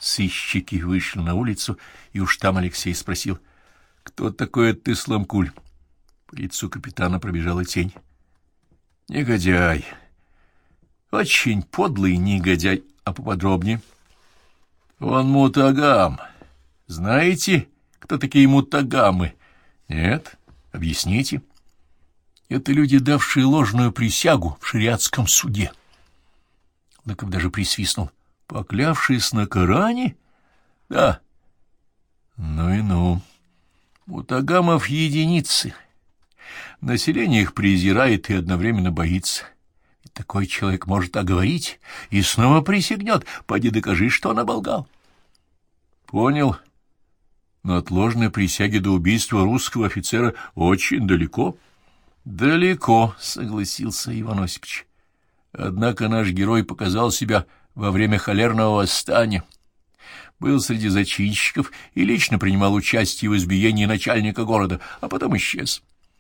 Сыщики вышли на улицу, и уж там Алексей спросил: «Кто такой ты, Сламкуль?» По лицу капитана пробежала тень. «Негодяй. Очень подлый негодяй. А поподробнее?» «Он мутагам. Знаете, кто такие мутагамы?» «Нет. Объясните». «Это люди, давшие ложную присягу в шариатском суде». Лыков даже присвистнул. «Поклявшись на Коране?» «Да». «Ну и ну. Мутагамов единицы. Население их презирает и одновременно боится. И такой человек может оговорить и снова присягнет. Поди докажи, что он оболгал». «Понял. Но от ложной присяги до убийства русского офицера очень далеко». «Далеко», — согласился Иван Осипович. «Однако наш герой показал себя во время холерного восстания, был среди зачинщиков и лично принимал участие в избиении начальника города, а потом исчез.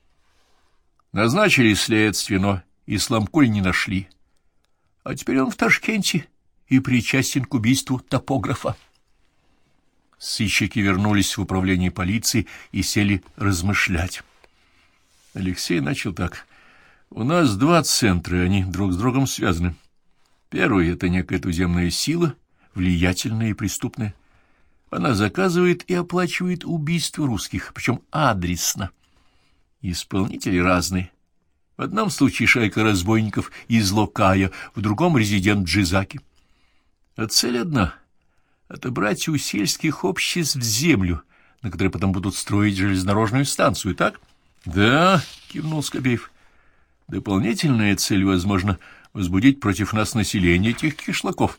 Назначили следствие, но Исламкуль не нашли. А теперь он в Ташкенте и причастен к убийству топографа». Сыщики вернулись в управление полиции и сели размышлять. Алексей начал так. «У нас два центра, они друг с другом связаны. Первый — это некая туземная сила, влиятельная и преступная. Она заказывает и оплачивает убийство русских, причем адресно. Исполнители разные. В одном случае шайка разбойников из Локая, в другом — резидент Джизаки. А цель одна — отобрать у сельских обществ землю, на которой потом будут строить железнодорожную станцию, так?» «Да», — кивнул Скобеев. «Дополнительная цель, возможно, возбудить против нас население этих кишлаков.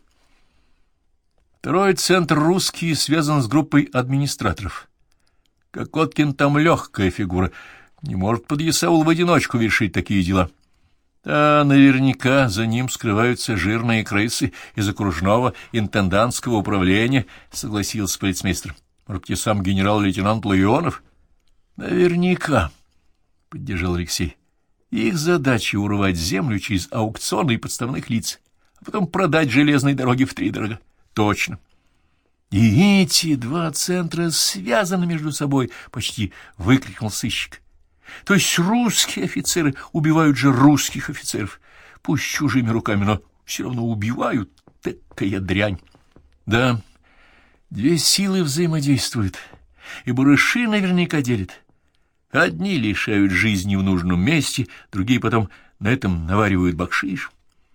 Второй центр русский связан с группой администраторов. Кокоткин там легкая фигура, не может подъясаул в одиночку вершить такие дела. А наверняка за ним скрываются жирные крысы из окружного интендантского управления», — согласился полицмейстер. «Может, и сам генерал-лейтенант Ларионов?» «Наверняка», — поддержал Алексей. «Их задача — урвать землю через аукционы и подставных лиц, а потом продать железные дороги втридорога». «Точно». «И эти два центра связаны между собой», — почти выкрикнул сыщик. «То есть русские офицеры убивают же русских офицеров, пусть чужими руками, но все равно убивают. Такая дрянь». «Да, две силы взаимодействуют, и барыши наверняка делят. Одни лишают жизни в нужном месте, другие потом на этом наваривают бакшиш».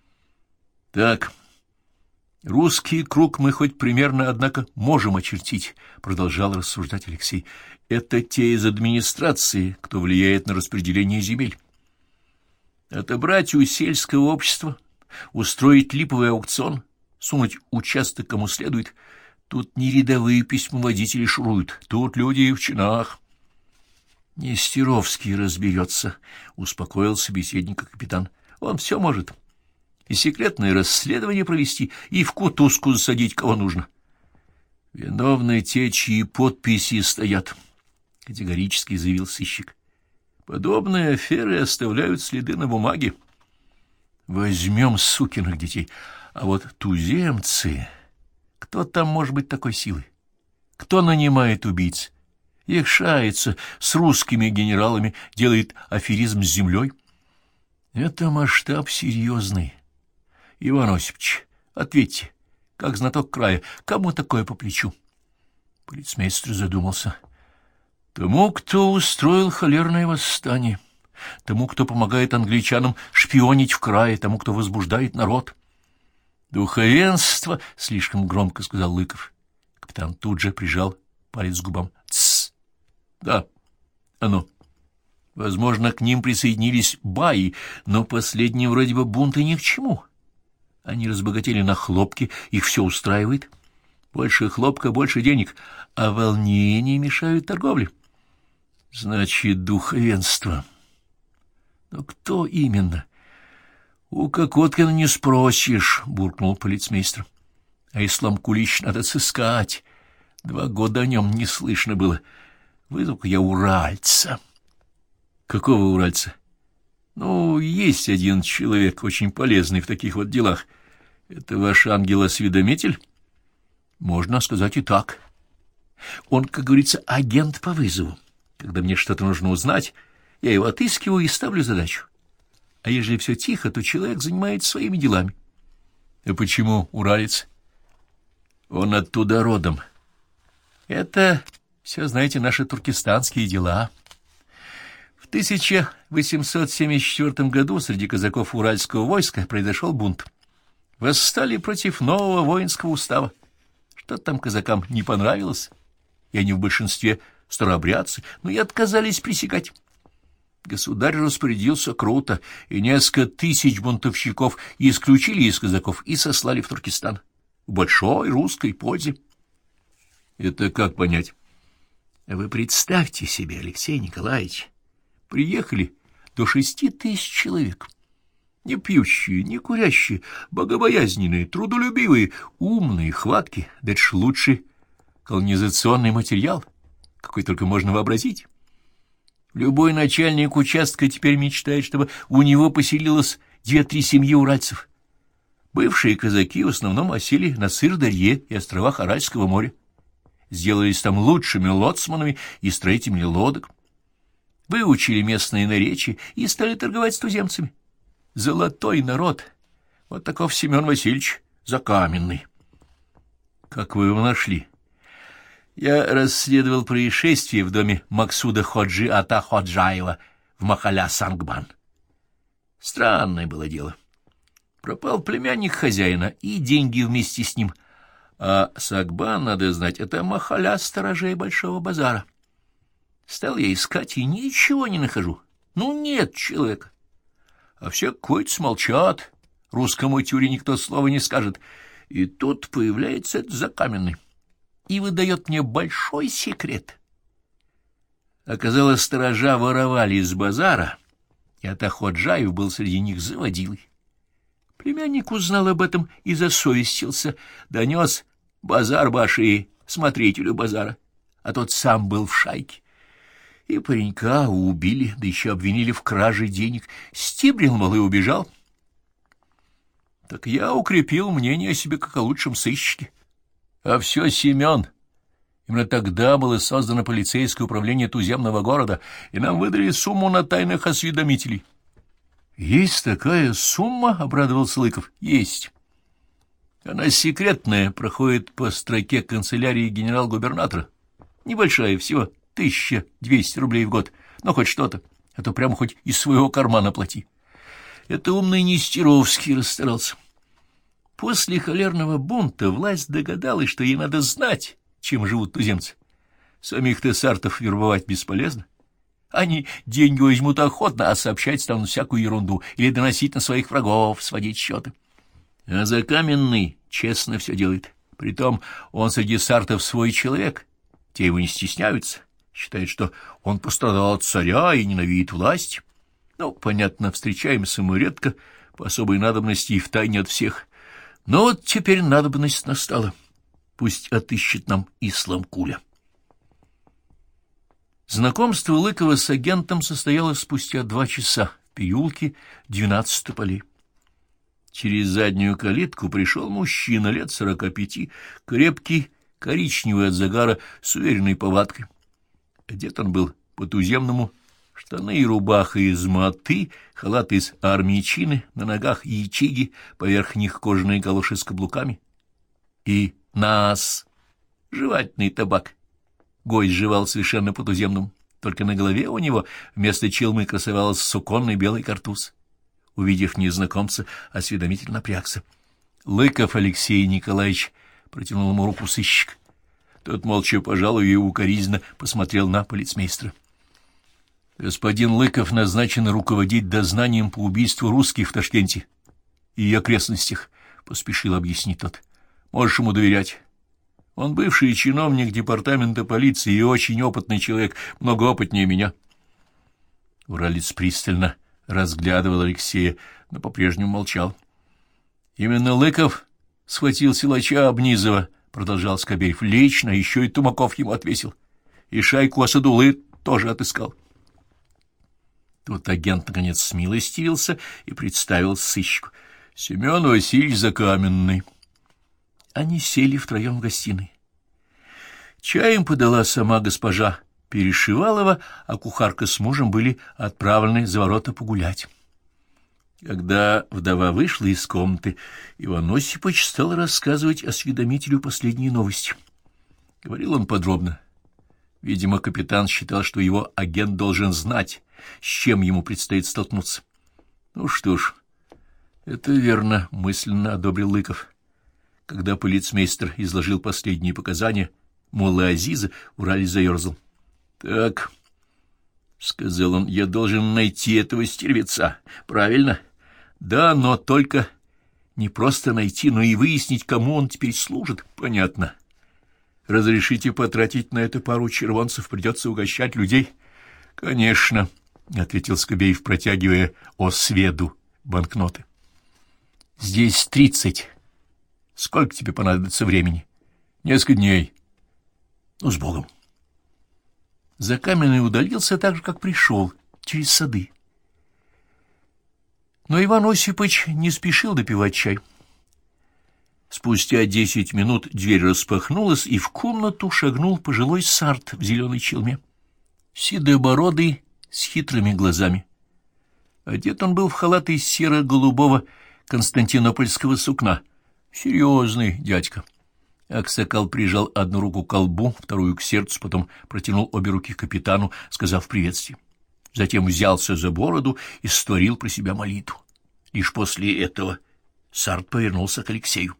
«Так, русский круг мы хоть примерно, однако, можем очертить», — продолжал рассуждать Алексей. «Это те из администрации, кто влияет на распределение земель. Отобрать у сельского общества, устроить липовый аукцион, сунуть участок кому следует. Тут не рядовые письмоводители шуруют, тут люди в чинах». «Нестеровский разберется», — успокоил собеседника капитан. «Он все может. И секретное расследование провести, и в кутузку засадить кого нужно». «Виновны те, чьи подписи стоят», — категорически заявил сыщик. «Подобные аферы оставляют следы на бумаге. Возьмем сукиных детей. А вот туземцы... Кто там может быть такой силой? Кто нанимает убийц? Их шается с русскими генералами, делает аферизм с землей. Это масштаб серьезный. Иван Осипович, ответьте, как знаток края, кому такое по плечу?» Полицмейстер задумался. «Тому, кто устроил холерное восстание, тому, кто помогает англичанам шпионить в крае, тому, кто возбуждает народ». «Духовенство!» — слишком громко сказал Лыков. Капитан тут же прижал палец к губам. «Тссс! Да, оно. Возможно, к ним присоединились баи, но последние вроде бы бунты ни к чему. Они разбогатели на хлопке, их все устраивает. Больше хлопка, больше денег, а волнения мешают торговле. Значит, духовенство. Но кто именно?» «У Кокоткина не спросишь», — буркнул полицмейстер. «А Исламкулич надо сыскать. 2 года о нем не слышно было. Вызову-ка я уральца». «Какого уральца?» «Ну, есть один человек, очень полезный в таких вот делах. Это ваш ангел-осведомитель?» Можно сказать и так. Он, как говорится, агент по вызову. Когда мне что-то нужно узнать, я его отыскиваю и ставлю задачу. А ежели все тихо, то человек занимается своими делами. И почему уралец? Он оттуда родом. Это все, знаете, наши туркестанские дела. В 1874 году среди казаков уральского войска произошел бунт. Восстали против нового воинского устава. Что-то там казакам не понравилось, и они в большинстве старообрядцы, но и отказались пресекать. Государь распорядился круто, и несколько тысяч бунтовщиков исключили из казаков и сослали в Туркестан. В большой русской пользе. Это как понять? Вы представьте себе, Алексей Николаевич, приехали до 6000 человек. Не пьющие, не курящие, богобоязненные, трудолюбивые, умные, хваткие, дальше лучший колонизационный материал, какой только можно вообразить. Любой начальник участка теперь мечтает, чтобы у него поселилось 2-3 семьи уральцев. Бывшие казаки в основном осели на Сыр-Дарье и островах Аральского моря. Сделались там лучшими лоцманами и строителями лодок. Выучили местные наречия и стали торговать с туземцами. Золотой народ. Вот таков Семен Васильевич Закаменный. Как вы его нашли? Я расследовал происшествие в доме Максуда Ходжи Ата Ходжаева в Махаля-Сангбан. Странное было дело. Пропал племянник хозяина и деньги вместе с ним. А Сагбан, надо знать, это Махаля сторожей Большого базара. Стал я искать и ничего не нахожу. Ну, нет человека. А все койцы молчат, русскому тюре никто слова не скажет. И тут появляется этот Закаменный и выдает мне большой секрет. Оказалось, сторожа воровали из базара, и Атаходжаев был среди них заводилой. Племянник узнал об этом и засовестился, донес базар баши смотрителю базара, а тот сам был в шайке. И паренька убили, да еще обвинили в краже денег. Стибрил, мол, и убежал. Так я укрепил мнение о себе как о лучшем сыщике. А все Семен. Именно тогда было создано полицейское управление туземного города, и нам выдали сумму на тайных осведомителей. — Есть такая сумма? — обрадовался Лыков. — Есть. Она секретная, проходит по строке канцелярии генерал-губернатора. Небольшая, всего 1200 рублей в год, но хоть что-то, а то прямо хоть из своего кармана плати. Это умный Нестеровский расстарался. После холерного бунта власть догадалась, что ей надо знать, чем живут туземцы. Самих-то сартов вербовать бесполезно. Они деньги возьмут охотно, а сообщать станут всякую ерунду или доносить на своих врагов, сводить счеты. А Закаменный честно все делает. Притом он среди сартов свой человек. Те его не стесняются, считают, что он пострадал от царя и ненавидит власть. Ну, понятно, встречаемся мы редко, по особой надобности и втайне от всех. Но вот теперь надобность настала. Пусть отыщет нам Исламкуля. Знакомство Лыкова с агентом состоялось спустя 2 часа в переулке 12 тополей. Через заднюю калитку пришел мужчина лет 45, крепкий, коричневый от загара, с уверенной повадкой. Одет он был по-туземному, штаны и рубаха из маты, халат из армейчины, на ногах ячиги, поверх них кожаные галоши с каблуками. И нас, жевательный табак. Гость жевал совершенно по-туземному, только на голове у него вместо челмы красовался суконный белый картуз. Увидев незнакомца, осведомитель напрягся. Лыков Алексей Николаевич протянул ему руку сыщик. Тот молча пожал ее и укоризненно посмотрел на полицмейстера. Господин Лыков назначен руководить дознанием по убийству русских в Ташкенте и окрестностях, — поспешил объяснить тот. Можешь ему доверять. Он бывший чиновник департамента полиции и очень опытный человек, много опытнее меня. Уралец пристально разглядывал Алексея, но по-прежнему молчал. Именно Лыков схватил силача Обнизова, — продолжал Скобеев, — лично, еще и Тумаков ему отвесил. И шайку Асадулы тоже отыскал. Тут агент, наконец, смилостивился и представил сыщику. Семен Васильевич Закаменный. Они сели втроем в гостиной. Чай им подала сама госпожа Перешивалова, а кухарка с мужем были отправлены за ворота погулять. Когда вдова вышла из комнаты, Иван Осипович стал рассказывать осведомителю последние новости. Говорил он подробно. Видимо, капитан считал, что его агент должен знать, с чем ему предстоит столкнуться. Ну что ж, это верно, мысленно одобрил Лыков. Когда полицмейстер изложил последние показания, молла Азиза Ураль заерзал. — Так, — сказал он, — я должен найти этого стервеца, правильно? — Да, но только не просто найти, но и выяснить, кому он теперь служит. — Понятно. Разрешите потратить на это пару червонцев, придется угощать людей? — Конечно, — ответил Скобеев, протягивая Осведу банкноты. — Здесь 30. Сколько тебе понадобится времени? — Несколько дней. — Ну, с Богом. Закаменный удалился так же, как пришел, через сады. Но Иван Осипович не спешил допивать чай. Спустя 10 минут дверь распахнулась, и в комнату шагнул пожилой сарт в зеленой челме, седобородый, с хитрыми глазами. Одет он был в халат из серо-голубого константинопольского сукна. Серьезный дядька. Аксакал прижал одну руку к колбу, вторую к сердцу, потом протянул обе руки к капитану, сказав приветствие. Затем взялся за бороду и створил про себя молитву. Лишь после этого сарт повернулся к Алексею.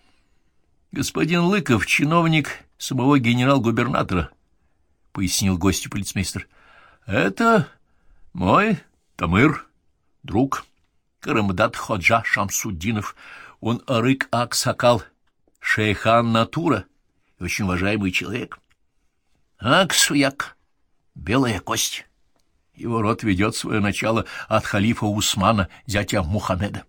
— Господин Лыков, чиновник самого генерал-губернатора, — пояснил гостю полицмейстер. — Это мой Тамыр, друг, Карамдат Ходжа Шамсуддинов. Он Арык Аксакал, шейхан Натура и очень уважаемый человек. Аксуяк, белая кость. Его род ведет свое начало от халифа Усмана, зятя Мухаммеда.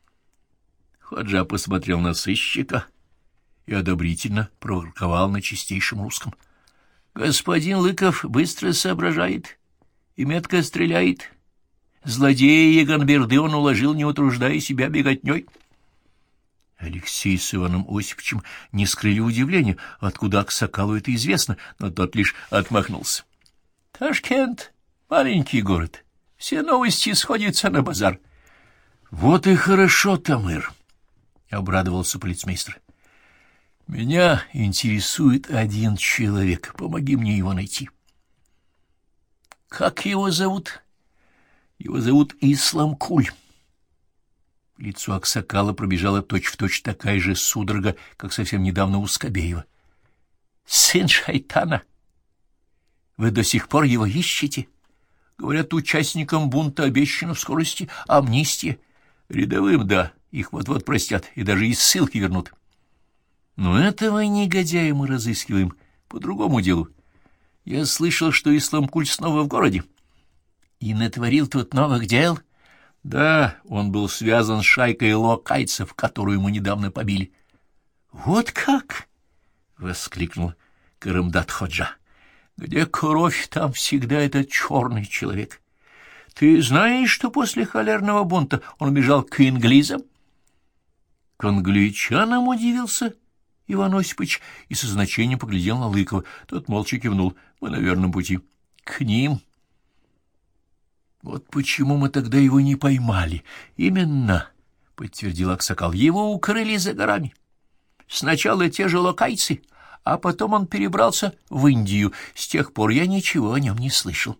Ходжа посмотрел на сыщика и одобрительно проворковал на чистейшем русском. Господин Лыков быстро соображает и метко стреляет. Злодея Егонберды он уложил, не утруждая себя беготней. Алексей с Иваном Осиповичем не скрыли удивления, откуда Аксакалу это известно, но тот лишь отмахнулся. — Ташкент — маленький город, все новости сходятся на базар. — Вот и хорошо, Тамыр, — обрадовался полицмейстер. — Меня интересует один человек, помоги мне его найти. — Как его зовут? — Его зовут Исламкуль. Лицо Аксакала пробежала точь-в-точь такая же судорога, как совсем недавно у Скобеева. — Сын шайтана! Вы до сих пор его ищете? Говорят, участникам бунта обещана в скорости амнистия. Рядовым, да, их вот-вот простят и даже из ссылки вернут. Но этого негодяя мы разыскиваем по другому делу. Я слышал, что Исламкуль снова в городе. И натворил тут новых дел? Да, он был связан с шайкой локайцев, которую мы недавно побили. — Вот как? — воскликнул Карамдат Ходжа. — Где кровь, там всегда этот черный человек. Ты знаешь, что после холерного бунта он убежал к английцам? — К англичанам удивился Иван Осипович и со значением поглядел на Лыкова. Тот молча кивнул. Мы на верном пути. — К ним. — Вот почему мы тогда его не поймали. — Именно, — подтвердил Аксакал, — его укрыли за горами. Сначала те же локайцы, а потом он перебрался в Индию. С тех пор я ничего о нем не слышал.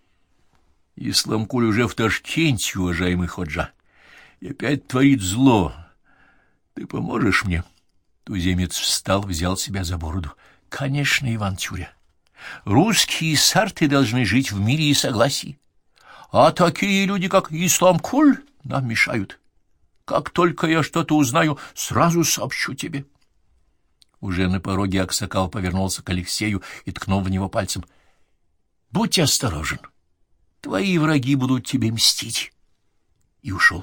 — Исламкуль уже в Ташкенте, уважаемый Ходжа, и опять творит зло. Ты поможешь мне? Туземец встал, взял себя за бороду. — Конечно, Иван Тюря. Русские сарты должны жить в мире и согласии. А такие люди, как Исламкуль, нам мешают. Как только я что-то узнаю, сразу сообщу тебе. Уже на пороге Аксакал повернулся к Алексею и ткнул в него пальцем. — Будь осторожен. Твои враги будут тебе мстить. И ушел.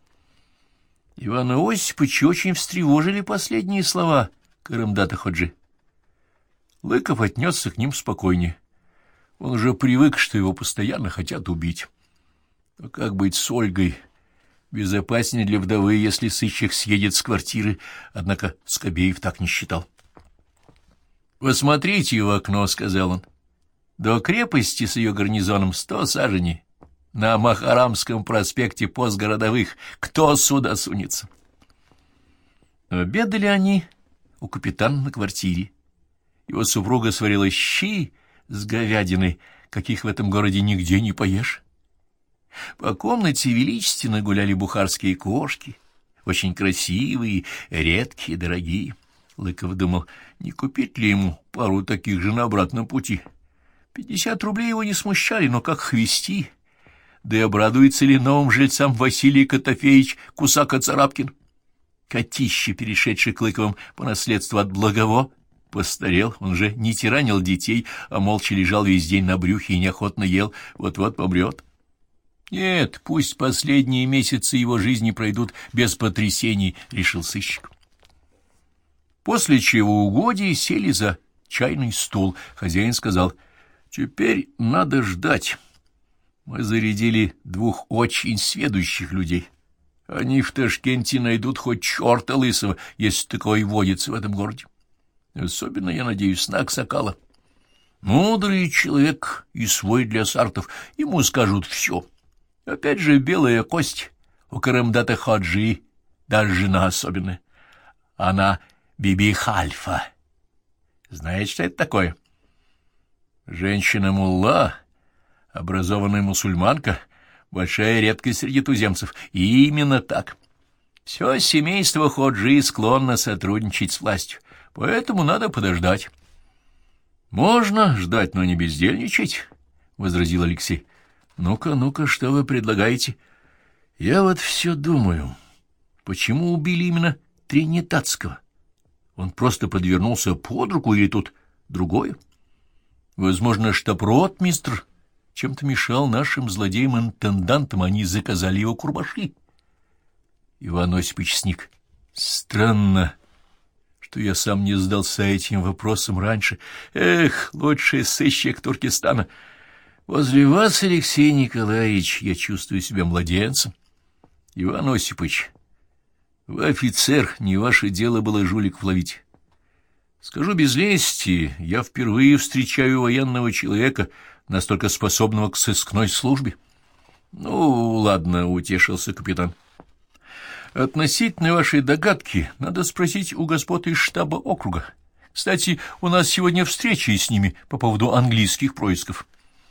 Ивана Осиповича очень встревожили последние слова Карамдата Ходжи. Лыков отнесся к ним спокойнее. Он уже привык, что его постоянно хотят убить. А как быть с Ольгой? Безопаснее для вдовы, если сыщик съедет с квартиры, однако Скобеев так не считал. «Посмотрите в окно», — сказал он. «До крепости с ее гарнизоном 100 саженей. На Махарамском проспекте пост городовых. Кто сюда сунется?» Обедали они у капитана на квартире. Его супруга сварила щи с говядиной, каких в этом городе нигде не поешь. По комнате величественно гуляли бухарские кошки, очень красивые, редкие, дорогие. Лыков думал, не купить ли ему пару таких же на обратном пути. 50 рублей его не смущали, но как хвести. Да и обрадуется ли новым жильцам Василий Котофеевич Кусака-Царапкин? Котище, перешедший к Лыковым по наследству от Благово, постарел, он же не тиранил детей, а молча лежал весь день на брюхе и неохотно ел, вот-вот помрет. Нет, пусть последние месяцы его жизни пройдут без потрясений, решил сыщик. После чего угодья сели за чайный стол. Хозяин сказал, теперь надо ждать. Мы зарядили 2 очень сведущих людей. Они в Ташкенте найдут хоть черта лысого, если такой водится в этом городе. Особенно, я надеюсь, на Аксакала. Мудрый человек и свой для сартов, ему скажут все. Опять же, белая кость у Карамдата Хаджи, даже жена особенная. Она Биби Хальфа. Знаете, что это такое? Женщина-мулла, образованная мусульманка, большая редкость среди туземцев. И именно так. Все семейство Ходжи склонно сотрудничать с властью, поэтому надо подождать. — Можно ждать, но не бездельничать, — возразил Алексей. — Ну-ка, что вы предлагаете? — Я вот все думаю, почему убили именно Тринитатского? Он просто подвернулся под руку или тут другое? Возможно, штаб-ротмистр чем-то мешал нашим злодеям-интендантам, они заказали его курбаши. Иван Осипович сник. Странно, что я сам не задался этим вопросом раньше. Эх, лучший сыщик Туркестана! Возле вас, Алексей Николаевич, я чувствую себя младенцем. Иван Осипович, вы офицер, не ваше дело было жуликов ловить. Скажу без лести, я впервые встречаю военного человека, настолько способного к сыскной службе. Ну, ладно, утешился капитан. Относительно вашей догадки надо спросить у господ из штаба округа. Кстати, у нас сегодня встреча с ними по поводу английских происков.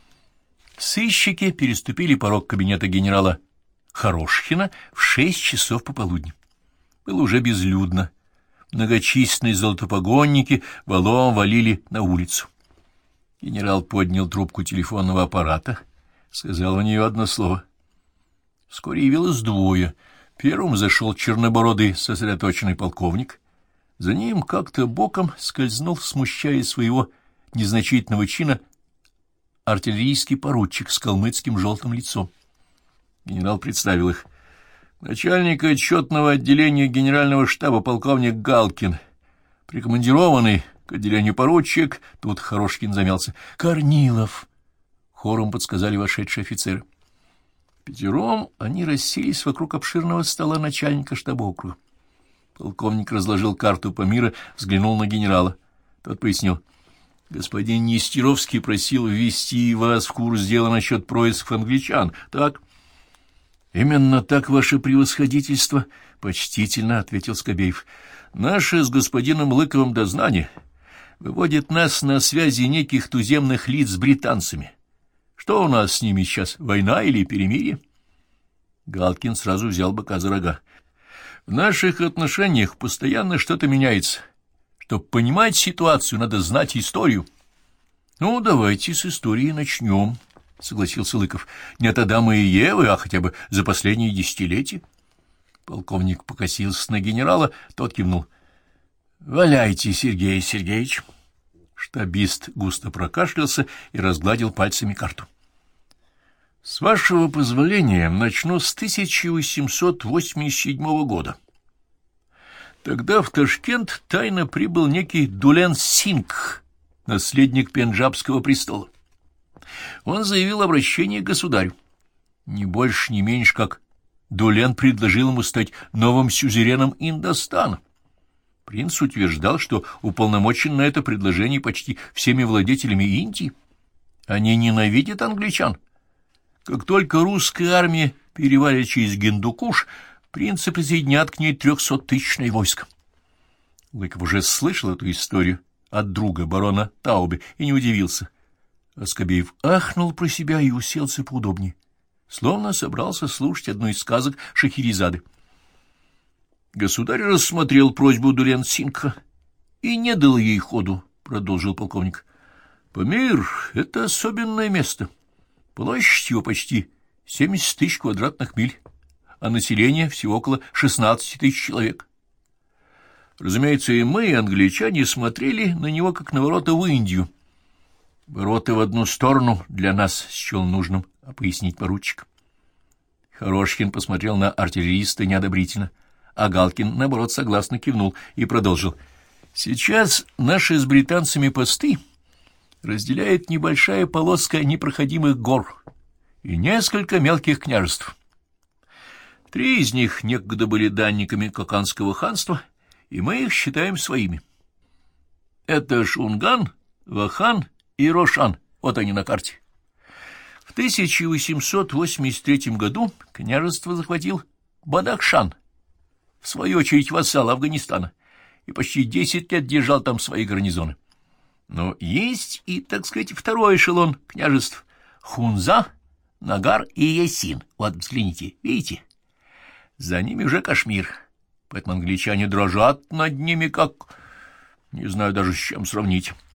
Сыщики переступили порог кабинета генерала Хорошкина в 6 часов пополудни. Было уже безлюдно. Многочисленные золотопогонники валом валили на улицу. Генерал поднял трубку телефонного аппарата, сказал в нее одно слово. Вскоре явилось 2. Первым зашел чернобородый сосредоточенный полковник. За ним как-то боком скользнул, смущая своего незначительного чина, артиллерийский поручик с калмыцким желтым лицом. Генерал представил их. Начальник отчетного отделения генерального штаба полковник Галкин, прикомандированный к отделению поручик, тут Хорошкин замялся, Корнилов, хором подсказали вошедшие офицеры. 5 они расселись вокруг обширного стола начальника штаба округа. Полковник разложил карту Памира, взглянул на генерала. Тот пояснил. Господин Нестеровский просил ввести вас в курс дела насчет происков англичан, так? Именно так, ваше превосходительство, почтительно ответил Скобеев. Наше с господином Лыковым дознание выводит нас на связи неких туземных лиц с британцами. Что у нас с ними сейчас, война или перемирие? Галкин сразу взял быка за рога. В наших отношениях постоянно что-то меняется. Чтобы понимать ситуацию, надо знать историю. Ну, давайте с истории начнем, согласился Лыков. Не от Адама и Евы, а хотя бы за последние десятилетия. Полковник покосился на генерала, тот кивнул. Валяйте, Сергей Сергеевич. Штабист густо прокашлялся и разгладил пальцами карту. С вашего позволения начну с 1887 года. Тогда в Ташкент тайно прибыл некий Дулен Сингх, наследник Пенджабского престола. Он заявил обращение к государю. Не больше, не меньше, как Дулен предложил ему стать новым сюзереном Индостана. Принц утверждал, что уполномочен на это предложение почти всеми владетелями Индии. Они ненавидят англичан. Как только русская армия перевалит через Гиндукуш, принцы присоединят к ней 300-тысячное войско. Лыков уже слышал эту историю от друга, барона Таубе, и не удивился. А Скобеев ахнул про себя и уселся поудобнее, словно собрался слушать одну из сказок Шахерезады. Государь рассмотрел просьбу Дулен-Сингха и не дал ей ходу, — продолжил полковник. Памир — это особенное место. Площадь его почти 70 тысяч квадратных миль, а население всего около 16 тысяч человек. Разумеется, и мы, англичане, смотрели на него, как на ворота в Индию. Ворота в одну сторону для нас счел нужным пояснить поручик. Хорошкин посмотрел на артиллериста неодобрительно, а Галкин, наоборот, согласно кивнул и продолжил. Сейчас наши с британцами посты разделяет небольшая полоска непроходимых гор и несколько мелких княжеств. 3 из них некогда были данниками Kokkanского ханства, и мы их считаем своими. Это Шунган, Вахан и Рошан, вот они на карте. В 1883 году княжество захватил Бадахшан, в свою очередь вассал Афганистана, и почти 10 лет держал там свои гарнизоны. Но есть и, так сказать, второй эшелон княжеств — Хунза, Нагар и Ясин. Вот, взгляните, видите? За ними уже Кашмир, поэтому англичане дрожат над ними, как... не знаю даже, с чем сравнить.